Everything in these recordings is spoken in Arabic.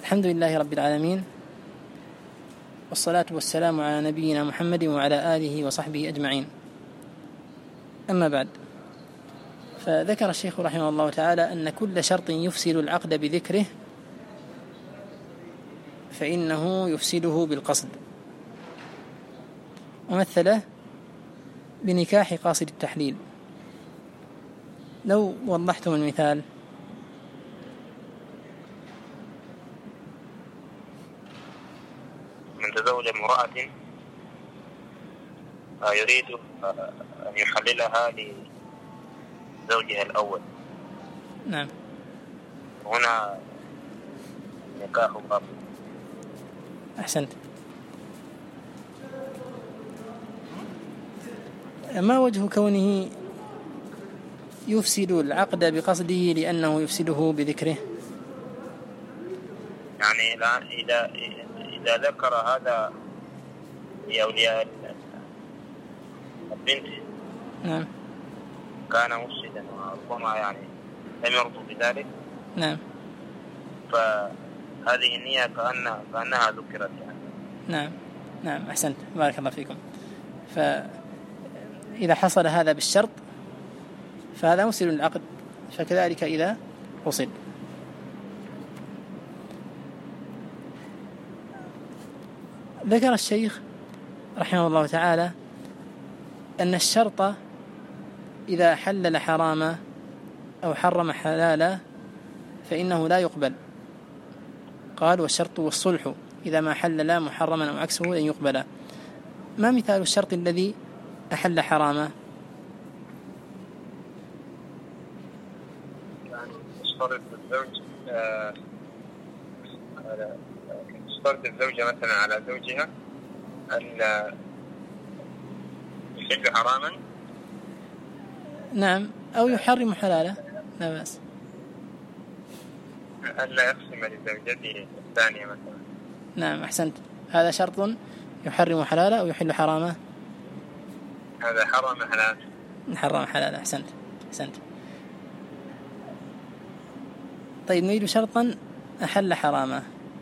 الحمد لله رب العالمين، والصلاة والسلام على نبينا محمد وعلى آله وصحبه أجمعين. أما بعد، فذكر الشيخ رحمه الله تعالى أن كل شرط يفسد العقد بذكره فإنه يفسده بالقصد، ومثله بنكاح قاصد التحليل. لو وضحتم المثال. من تزوج امرأة يريد أن يحللها لزوجها الأول. نعم. هنا نكاح باطل. أحسنت. ما وجه كونه يفسد العقد بقصده لأنه يفسده بذكره؟ يعني إذا ذكر هذا لأولياء البنت نعم كان مفسدا، وربما يعني لم يرضوا بذلك. نعم. فهذه النية كأنها ذكرت يعني. نعم نعم أحسنت، بارك الله فيكم. فإذا حصل هذا بالشرط فهذا مفسد العقد، فكذلك إذا حصل. ذكر الشيخ رحمه الله تعالى أن الشرط إذا حلل حراما أو حرم حلالا فإنه لا يقبل. قال: والشرط والصلح إذا ما حلل محرما أو عكسه لن يقبل. ما مثال الشرط الذي أحل حراما؟ يشترط الزوجة مثلا على زوجها أن يحل حراما، نعم، أو يحرم حلالا، لا بأس. ألا يقسم لزوجته الثانية مثلا. نعم أحسنت، هذا شرط يحرم حلالا أو يحل حراما. هذا حرم حلالا. حرم حلالا، أحسنت أحسنت. طيب، نريد شرطا أحل حراما.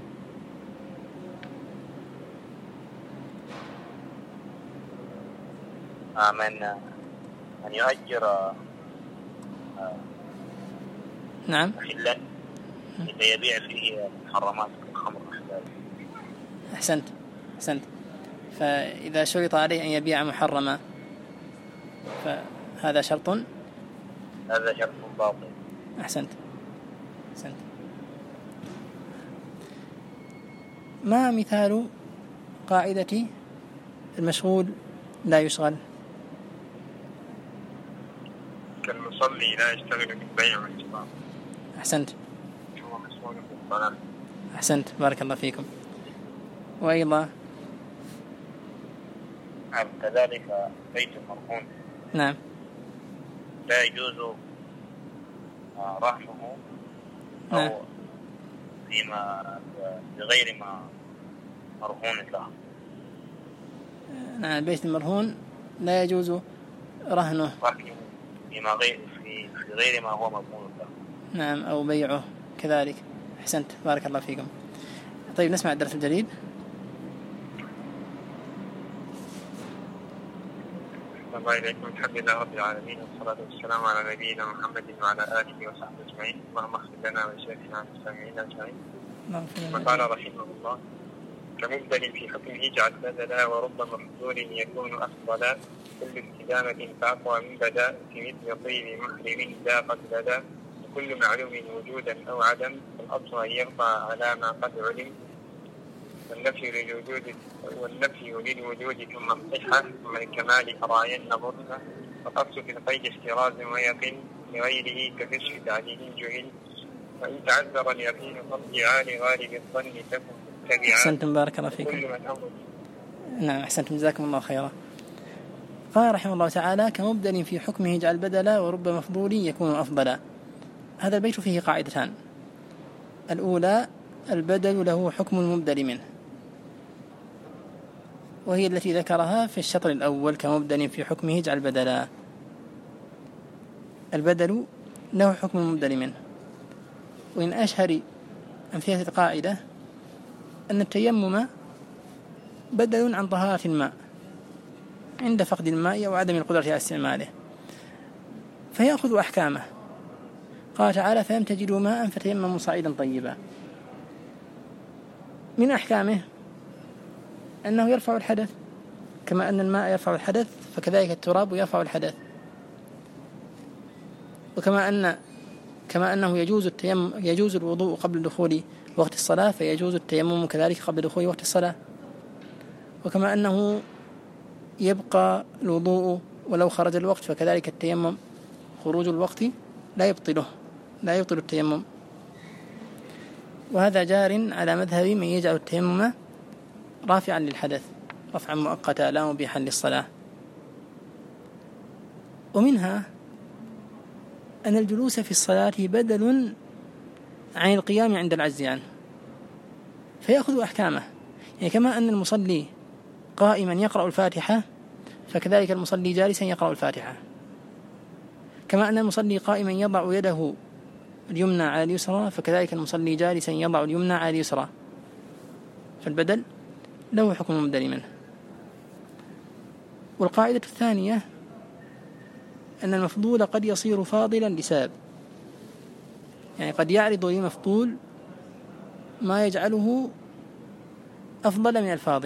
من يؤجر نعم محلا ليبيع فيه محرمات الخمر والحلال. أحسنت أحسنت. فإذا شرط عليه أن يبيع محرما فهذا شرط، هذا شرط باطل. أحسنت أحسنت. ما مثال قاعدة المشغول لا يشغل؟ كالمصلي لا يشتغل بالبيع والشراء. أحسنت. هو مشغول بالصلاة. أحسنت، بارك الله فيكم. وأيضا كذلك بيت المرهون. نعم. لا يجوز رهنه أو نعم. فيما بغير ما مرهون له. نعم، البيت المرهون لا يجوز رهنه في غير ما هو مضمون له. نعم، أو بيعه كذلك. أحسنت، بارك الله فيكم. طيب، نسمع الدرس الجديد. الله إليكم. الحمد لله رب العالمين، والصلاة والسلام على نبينا محمد وعلى آله وصحبه أجمعين. اللهم اغفر لنا ولشيخنا المستمعين أجمعين. وقال رحمه الله: كمبدل في حكمه اجعل بدلا، ورب مفضول يكون أفضلا، كل استدامة فأقوى من بدا، في مثل طيب محرم لا قد بدا، وكل معلوم وجودا أو عدم، فالأصل أن يرفع على ما قد علم، والنفي للوجود ثم الصحة، ثم الكمال فراعين نظرها، فالأصل في القيد احتراز ويقين، لغيره ككشف تعديل جهل، وإن تعذر اليقين فارجعا لغالب الظن تكن متبعا. أحسنتم، بارك الله فيكم. نعم أحسنتم، جزاكم الله خيرا. قال رحمه الله تعالى: كمبدل في حكمه اجعل بدلا، ورب مفضول يكون أفضلا. هذا البيت فيه قاعدتان. الأولى: البدل له حكم المبدل منه، وهي التي ذكرها في الشطر الأول: كمبدل في حكمه اجعل بدلا. البدل له حكم المبدل منه. وإن أشهر أمثلة القاعدة أن التيمم بدل عن طهارة الماء عند فقد الماء أو عدم القدرة على استعماله، فيأخذ أحكامه. قال تعالى: فلم تجدوا ماء فتيمموا صعيدا طيبا. من أحكامه أنه يرفع الحدث، كما أن الماء يرفع الحدث فكذلك التراب يرفع الحدث، وكما أنه يجوز الوضوء قبل دخول وقت الصلاة، فيجوز التيمم كذلك قبل دخول وقت الصلاة. وكما أنه يبقى الوضوء ولو خرج الوقت، فكذلك التيمم خروج الوقت لا يبطل التيمم. وهذا جار على مذهب من يجعل التيمم رافعا للحدث رفعا مؤقتا لا مبيحا للصلاة. ومنها أن الجلوس في الصلاة بدل عن القيام عند العجز عنه، فيأخذ أحكامه. يعني كما أن المصلي قائما يقرأ الفاتحة، فكذلك المصلي جالسا يقرأ الفاتحة. كما أن المصلي قائما يضع يده اليمنى على اليسرى، فكذلك المصلي جالسا يضع اليمنى على اليسرى، فالبدل له حكم المبدل منه. والقاعدة الثانية أن المفضول قد يصير فاضلا لسبب، يعني قد يعرض لمفضول ما يجعله أفضل من الفاضل،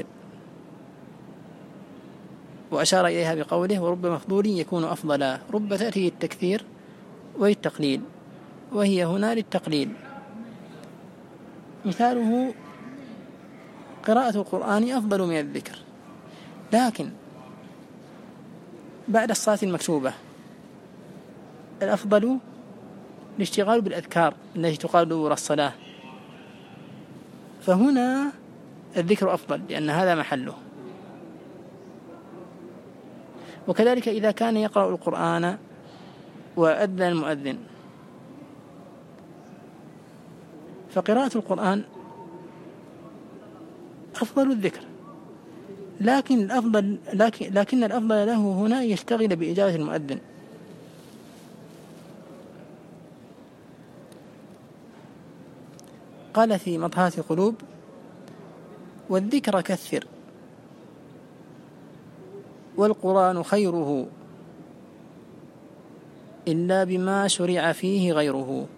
وأشار إليها بقوله: ورب مفضول يكون أفضلا. رب تأتي للتكثير وللتقليل، وهي هنا للتقليل. مثاله: قراءة القرآن أفضل من الذكر، لكن بعد الصلاة المكتوبة الأفضل الاشتغال بالأذكار التي تقال دبر الصلاة، فهنا الذكر أفضل لأن هذا محله. وكذلك إذا كان يقرأ القرآن وأذن المؤذن، فقراءة القرآن أفضل الذكر، لكن الأفضل له هنا يشتغل بإجابة المؤذن. قال في مطهات القلوب: والذكر كثر والقرآن خيره إلا بما شرع فيه غيره.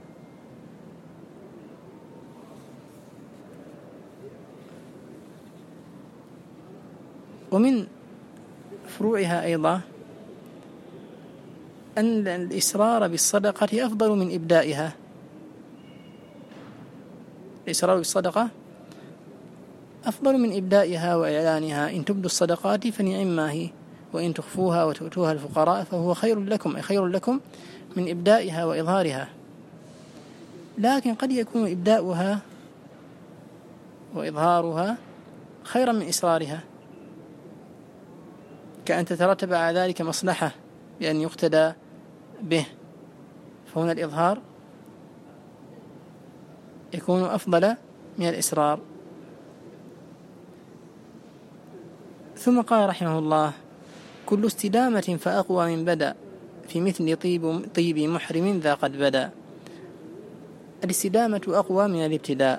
ومن فروعها أيضا أن الإسرار بالصدقة أفضل من إبدائها. الإسرار بالصدقة أفضل من إبدائها وإعلانها. إن تبدوا الصدقات فنعما هي، وإن تخفوها وتؤتوها الفقراء فهو خير لكم، أي خير لكم من إبدائها وإظهارها. لكن قد يكون إبداؤها وإظهارها خيرا من إسرارها، كأن تترتب على ذلك مصلحة بأن يقتدى به، فهنا الإظهار يكون أفضل من الإسرار. ثم قال رحمه الله: كل استدامة فأقوى من بدأ في مثل طيب محرم ذا قد بدأ. الاستدامة أقوى من الابتداء.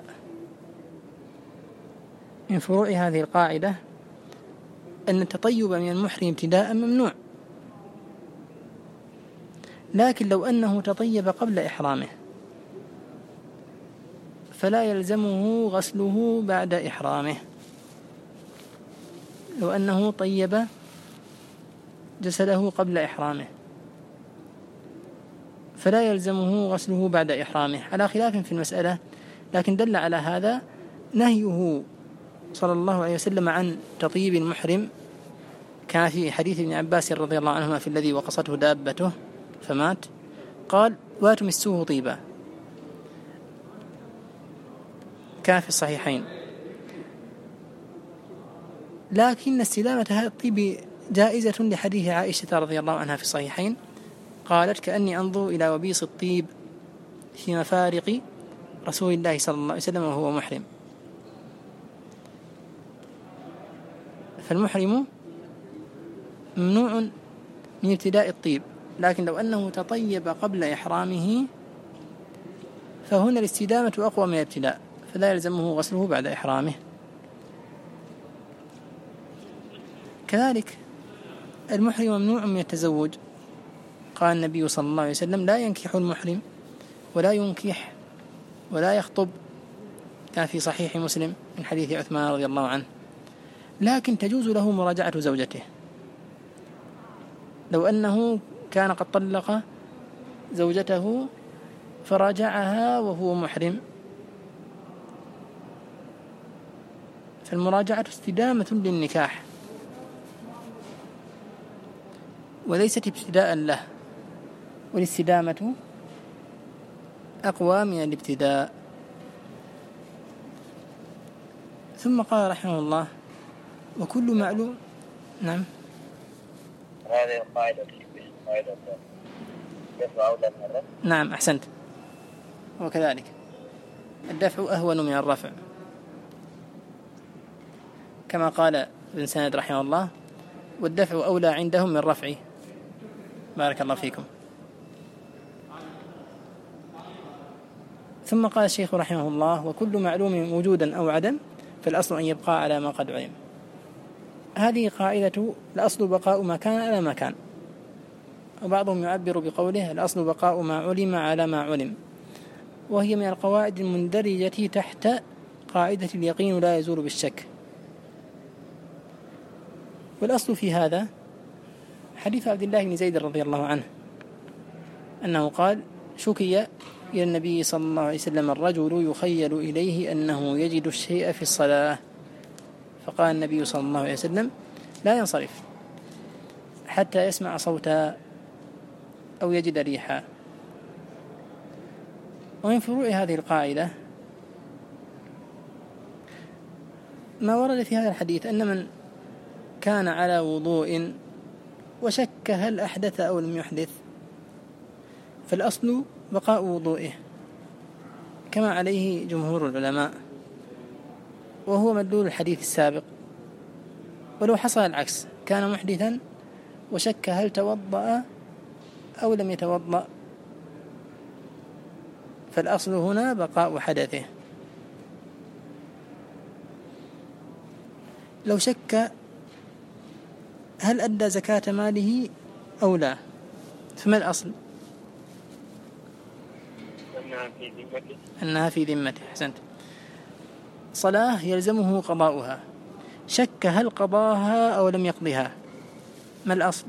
من فروع هذه القاعدة أن التطيب من المحرم ابتداء ممنوع، لكن لو أنه تطيب قبل إحرامه فلا يلزمه غسله بعد إحرامه. لو أنه طيب جسده قبل إحرامه فلا يلزمه غسله بعد إحرامه، على خلاف في المسألة. لكن دل على هذا نهيه صلى الله عليه وسلم عن تطيب المحرم، كان في حديث ابن عباس رضي الله عنهما في الذي وقصته دابته فمات، قال: واتمسوه طيبا، كان في الصحيحين. لكن استدامة هذا الطيب جائزة لحديث عائشة رضي الله عنها في الصحيحين، قالت: كأني أنظر إلى وبيص الطيب في مفارق رسول الله صلى الله عليه وسلم وهو محرم. فالمحرم ممنوع من ابتداء الطيب، لكن لو أنه تطيب قبل إحرامه فهنا الاستدامة أقوى من الابتداء، فلا يلزمه غسله بعد إحرامه. كذلك المحرم ممنوع من التزوج. قال النبي صلى الله عليه وسلم: لا ينكح المحرم ولا ينكح ولا يخطب، كان في صحيح مسلم من حديث عثمان رضي الله عنه. لكن تجوز له مراجعة زوجته لو أنه كان قد طلق زوجته فراجعها وهو محرم، فالمراجعة استدامة للنكاح وليست ابتداء له، والاستدامة أقوى من الابتداء. ثم قال رحمه الله: وكل معلوم. نعم، هذه القاعدة دفع أولى من الرفع. نعم أحسنت، وكذلك الدفع أهون من الرفع، كما قال ابن سند رحمه الله: والدفع أولى عندهم من رفعه. بارك الله فيكم. ثم قال الشيخ رحمه الله: وكل معلوم وجودا أو عدم فالأصل أن يبقى على ما قد علم. هذه قاعدة الأصل بقاء ما كان على ما كان، وبعضهم يعبر بقوله: الأصل بقاء ما علم على ما علم، وهي من القواعد المندرجة تحت قاعدة اليقين لا يزول بالشك. والأصل في هذا حديث عبد الله بن زيد رضي الله عنه أنه قال: شكي إلى النبي صلى الله عليه وسلم الرجل يخيل إليه أنه يجد الشيء في الصلاة، فقال النبي صلى الله عليه وسلم: لا ينصرف حتى يسمع صوتا أو يجد ريحا. ومن فروع هذه القاعدة ما ورد في هذا الحديث أن من كان على وضوء وشك هل أحدث أو لم يحدث فالأصل بقاء وضوئه، كما عليه جمهور العلماء، وهو مدلول الحديث السابق. ولو حصل العكس، كان محدثا وشك هل توضأ أو لم يتوضأ، فالأصل هنا بقاء حدثه. لو شك هل أدى زكاة ماله أو لا، فما الأصل؟ أنها في ذمته. أحسنت. صلاة يلزمه قضاؤها، شك هل قضاها أو لم يقضها، ما الأصل؟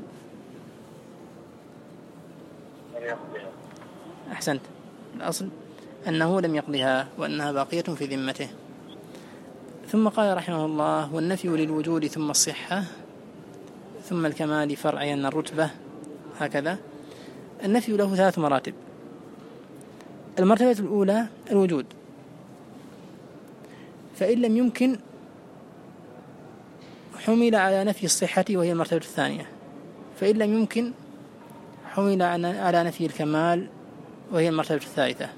أحسنت، الأصل أنه لم يقضها وأنها باقية في ذمته. ثم قال رحمه الله: والنفي للوجود ثم الصحة ثم الكمال فرعين الرتبة. هكذا النفي له 3 مراتب. المرتبة الأولى الوجود، فإن لم يمكن حمل على نفي الصحة وهي المرتبة الثانية، فإن لم يمكن حمل على نفي الكمال وهي المرتبة الثالثة.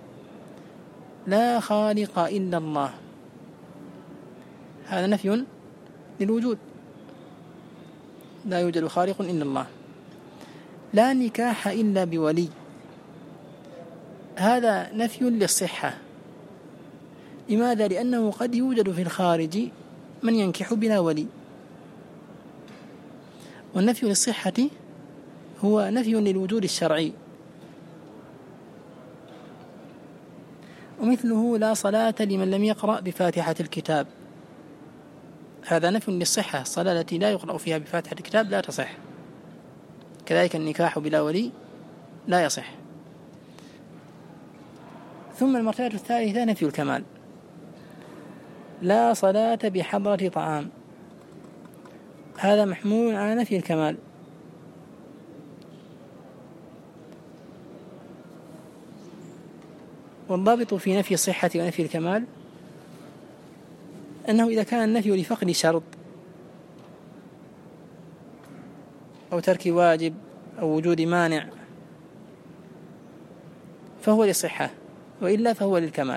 لا خالق إلا الله، هذا نفي للوجود، لا يوجد خالق إلا الله. لا نكاح إلا بولي، هذا نفي للصحة. لماذا؟ لأنه قد يوجد في الخارج من ينكح بلا ولي. والنفي للصحة هو نفي للوجود الشرعي. ومثله لا صلاة لمن لم يقرأ بفاتحة الكتاب، هذا نفي للصحة، الصلاة التي لا يقرأ فيها بفاتحة الكتاب لا تصح. كذلك النكاح بلا ولي لا يصح. ثم المرتبة الثالثة نفي الكمال، لا صلاة بحضرة طعام، هذا محمول على نفي الكمال. والضابط في نفي الصحة ونفي الكمال أنه إذا كان النفي لفقد شرط أو ترك واجب أو وجود مانع فهو للصحة، وإلا فهو للكمال.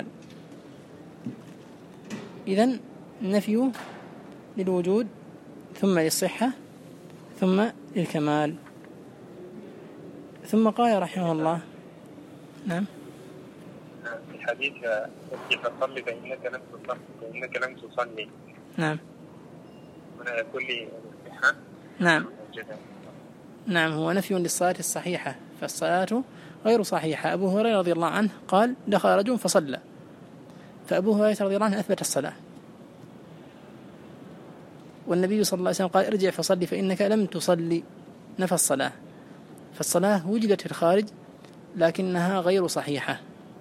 إذن النفي للوجود ثم للصحة ثم للكمال. ثم قال رحمه الله: نعم، في حديث ارجع فصلي فإنك لم تصلي. نعم. هنا يقول لي الصحة. نعم. نعم، هو نفي للصلاة الصحيحة، فالصلاة غير صحيحة. أبو هريرة رضي الله عنه قال دخل رجل فصلى، فأبو هريرة رضي الله عنه أثبت الصلاة، والنبي صلى الله عليه وسلم قال ارجع فصلي فإنك لم تصلي، نفى الصلاة. فالصلاة وجدت في الخارج لكنها غير صحيحة،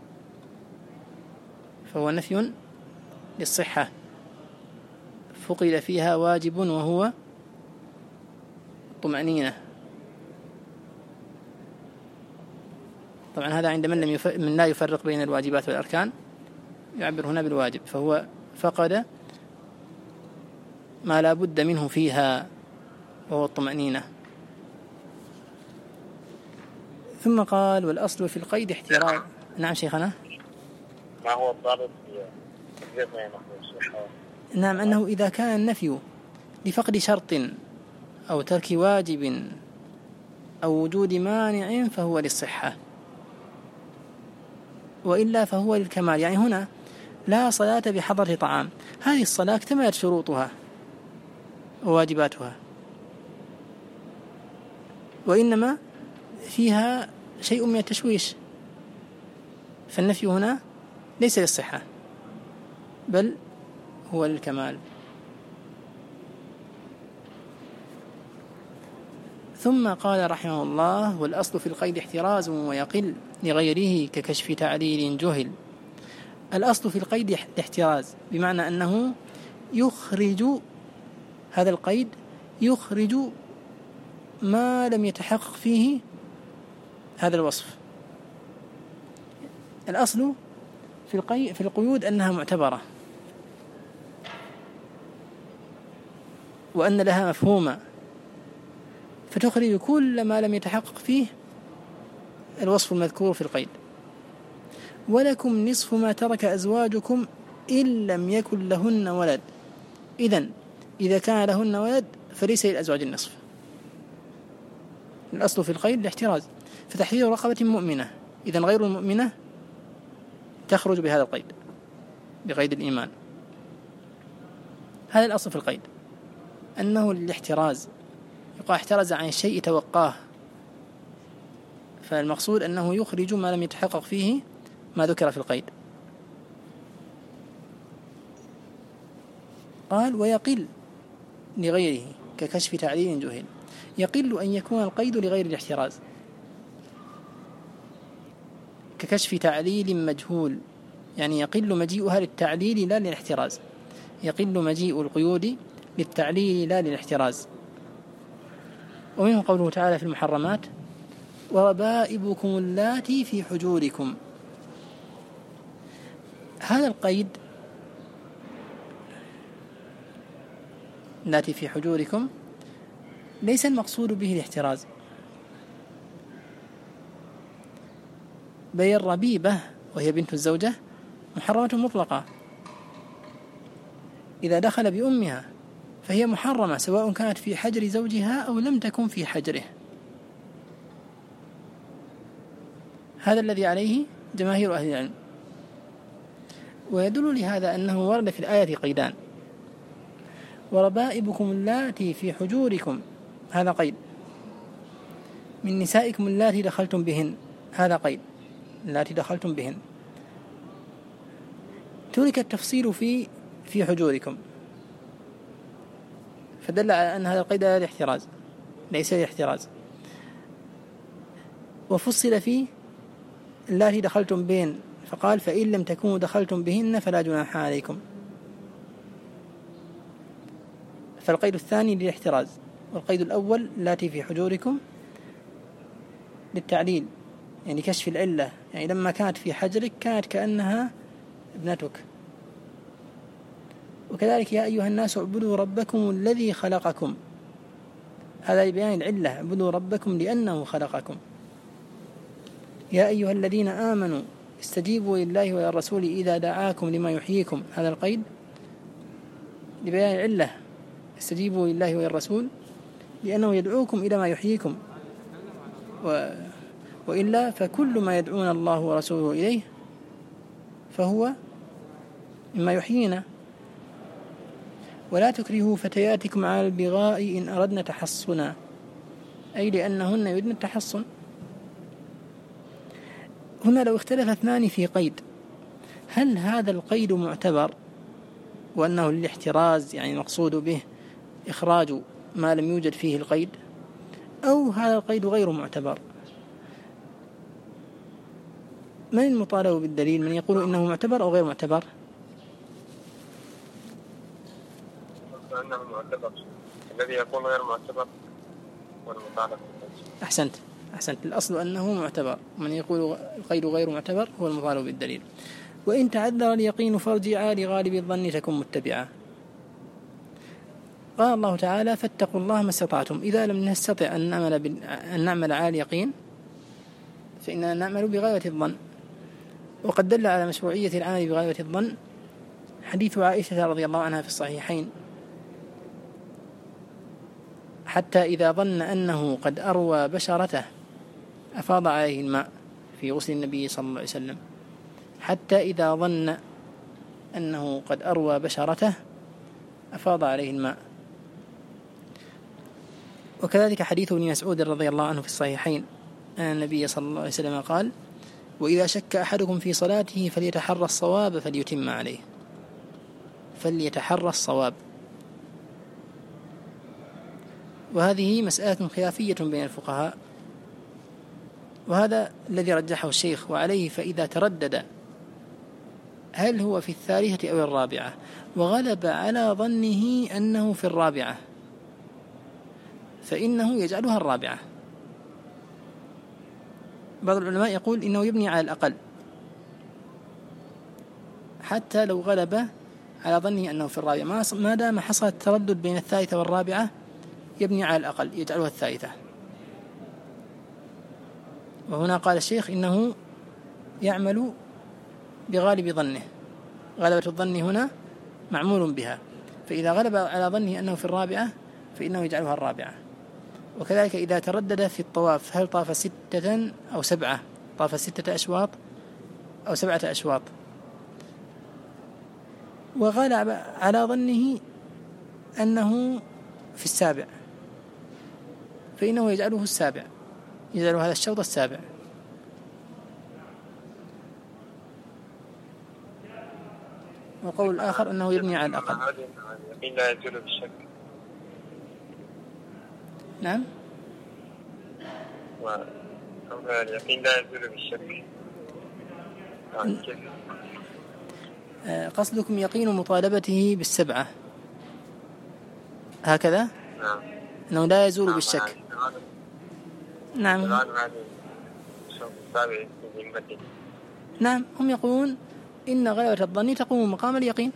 فهو نفي للصحة، فقد فيها واجب وهو طمأنينة. طبعا هذا عند من لا يفرق بين الواجبات والأركان يعبر هنا بالواجب، فهو فقد ما لا بد منه فيها وهو الطمأنينة. ثم قال والأصل في القيد احتراز. نعم شيخنا. ما هو الضابط في نعم، أنه إذا كان النفي لفقد شرط أو ترك واجب أو وجود مانع فهو للصحة، وإلا فهو للكمال. يعني هنا لا صلاة بحضرة طعام، هذه الصلاة اكتملت شروطها وواجباتها، وإنما فيها شيء من التشويش، فالنفي هنا ليس للصحة بل هو للكمال. ثم قال رحمه الله والأصل في القيد احتراز ويقل لغيره ككشف تعليل جهل. الأصل في القيد الاحتراز، بمعنى أنه يخرج هذا القيد، يخرج ما لم يتحقق فيه هذا الوصف. الأصل في القيود أنها معتبرة وأن لها مفهومة، فتخرج كل ما لم يتحقق فيه الوصف المذكور في القيد. ولكم نصف ما ترك أزواجكم إن لم يكن لهن ولد. إذا كان لهن ولد فليس للأزواج النصف. الأصل في القيد الاحتراز، فتحرير رقبة مؤمنة، إذن غير المؤمنة تخرج بهذا القيد، بقيد الإيمان. هذا الأصل في القيد، أنه الاحتراز، يقال احترز عن الشيء توقاه، فالمقصود أنه يخرج ما لم يتحقق فيه ما ذكر في القيد. قال ويقل لغيره ككشف تعليل جهل. يقل أن يكون القيد لغير الاحتراز، ككشف تعليل مجهول، يعني يقل مجيئها للتعليل لا للاحتراز، يقل مجيء القيود للتعليل لا للاحتراز. ومنه قوله تعالى في المحرمات وربائبكم اللاتي في حجوركم. هذا القيد اللاتي في حجوركم ليس المقصود به الاحتراز، بل الربيبة وهي بنت الزوجة محرمة مطلقة، إذا دخل بأمها فهي محرمة سواء كانت في حجر زوجها أو لم تكن في حجره. هذا الذي عليه جماهير أهل العلم. ويدل لهذا أنه ورد في الآية قيدان: وربائبكم اللاتي في حجوركم، هذا قيد، من نسائكم اللاتي دخلتم بهن، هذا قيد، اللاتي دخلتم بهن. ترك التفصيل في حجوركم، فدل على أن هذا القيد لا الاحتراز، ليس الاحتراز. وفصل فيه اللاتي دخلتم بهن، فقال فإن لم تكونوا دخلتم بهن فلا جناح عليكم. فالقيد الثاني للاحتراز، والقيد الأول اللاتي في حجوركم للتعليل، يعني كشف العلة، يعني لما كانت في حجرك كانت كأنها ابنتك. وكذلك يا أيها الناس اعبدوا ربكم الذي خلقكم، هذا لبيان العلة، اعبدوا ربكم لأنه خلقكم. يا أيها الذين آمنوا استجيبوا لله وللرسول إذا دعاكم لما يحييكم، هذا القيد لبيان العلة، استجيبوا لله وللرسول لأنه يدعوكم إلى ما يحييكم، وإلا فكل ما يدعون الله ورسوله إليه فهو مما يحيينا. ولا تكرهوا فتياتكم على البغاء إن أردنا تحصنا، أي لأنهن يريدن التحصن. هنا لو اختلف اثنان في قيد، هل هذا القيد معتبر وأنه للاحتراز، يعني المقصود به إخراج ما لم يوجد فيه القيد، أو هذا القيد غير معتبر؟ من المطالب بالدليل؟ من يقول إنه معتبر أو غير معتبر؟ أنه معتبر. الذي يكون غير معتبر والمطالب بالدليل. أحسنت. الأصل أنه معتبر، من يقول القيد غير معتبر هو المطالب بالدليل. وإن تعذر اليقين فارجعا لغالب الظن تكن متبعا. قال الله تعالى: فاتقوا الله ما استطعتم. إذا لم نستطع أن نعمل على اليقين فإننا نعمل بغاية الظن. وقد دل على مشروعية العمل بغاية الظن حديث عائشة رضي الله عنها في الصحيحين: حتى إذا ظن أنه قد أروى بشرته أفاض عليه الماء، في غسل النبي صلى الله عليه وسلم. حتى إذا ظن أنه قد أروى بشرته أفاض عليه الماء. وكذلك حديث ابن مسعود رضي الله عنه في الصحيحين أن النبي صلى الله عليه وسلم قال: وإذا شك أحدكم في صلاته فليتحرى الصواب فليتم عليه. فليتحرى الصواب. وهذه مسألة خلافية بين الفقهاء، وهذا الذي رجحه الشيخ. وعليه فإذا تردد هل هو في الثالثة أو الرابعة وغلب على ظنه أنه في الرابعة فإنه يجعلها الرابعة. بعض العلماء يقول إنه يبني على الأقل، حتى لو غلب على ظنه أنه في الرابعة، ما دام حصل التردد بين الثالثة والرابعة يبني على الأقل، يجعلها الثالثة. وهنا قال الشيخ إنه يعمل بغالب ظنه، غلبة الظن هنا معمول بها، فإذا غلب على ظنه أنه في الرابعة فإنه يجعلها الرابعة. وكذلك إذا تردد في الطواف هل طاف 6 أو 7، طاف 6 أشواط أو 7 أشواط، وغلب على ظنه أنه في السابع فإنه يجعله السابع، يجعل هذا الشوط السابع. وقول الآخر أنه يبني على الأقل. اليقين لا يزول بالشك. نعم. اليقين لا يزول بالشك. قصدكم يقين مطالبته بالسبعة هكذا؟ نعم. أنه لا يزول بالشك. نعم. نعم، هم يقولون إن غلبة الظن تقوم مقام اليقين،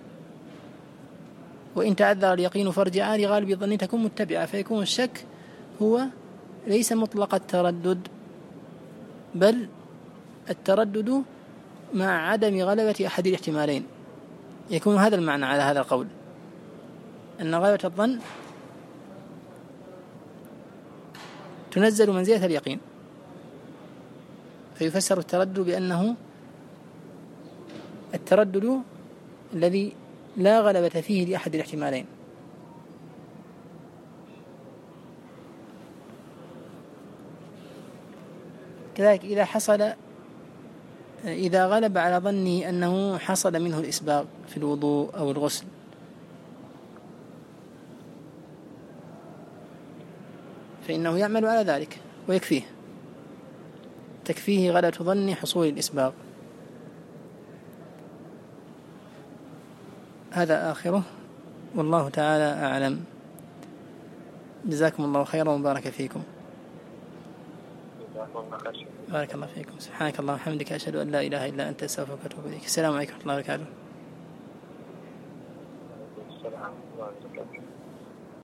وإن تعذر اليقين فارجعا لغالب الظن تكون متبعة، فيكون الشك هو ليس مطلق التردد، بل التردد مع عدم غلبة أحد الاحتمالين. يكون هذا المعنى على هذا القول، أن غلبة الظن تنزل منزلة اليقين، فيفسر التردد بأنه التردد الذي لا غلبة فيه لأحد الاحتمالين. كذلك إذا غلب على ظنه أنه حصل منه الإسباغ في الوضوء أو الغسل، فإنه يعمل على ذلك ويكفيه، تكفيه غلبة ظن حصول الإسباغ. هذا آخره، والله تعالى أعلم. جزاكم الله خيرا وبارك فيكم. بارك الله فيكم. سبحانك اللهم وبحمدك، أشهد أن لا إله إلا أنت، أستغفرك وأتوب إليك. السلام عليكم ورحمة الله وبركاته.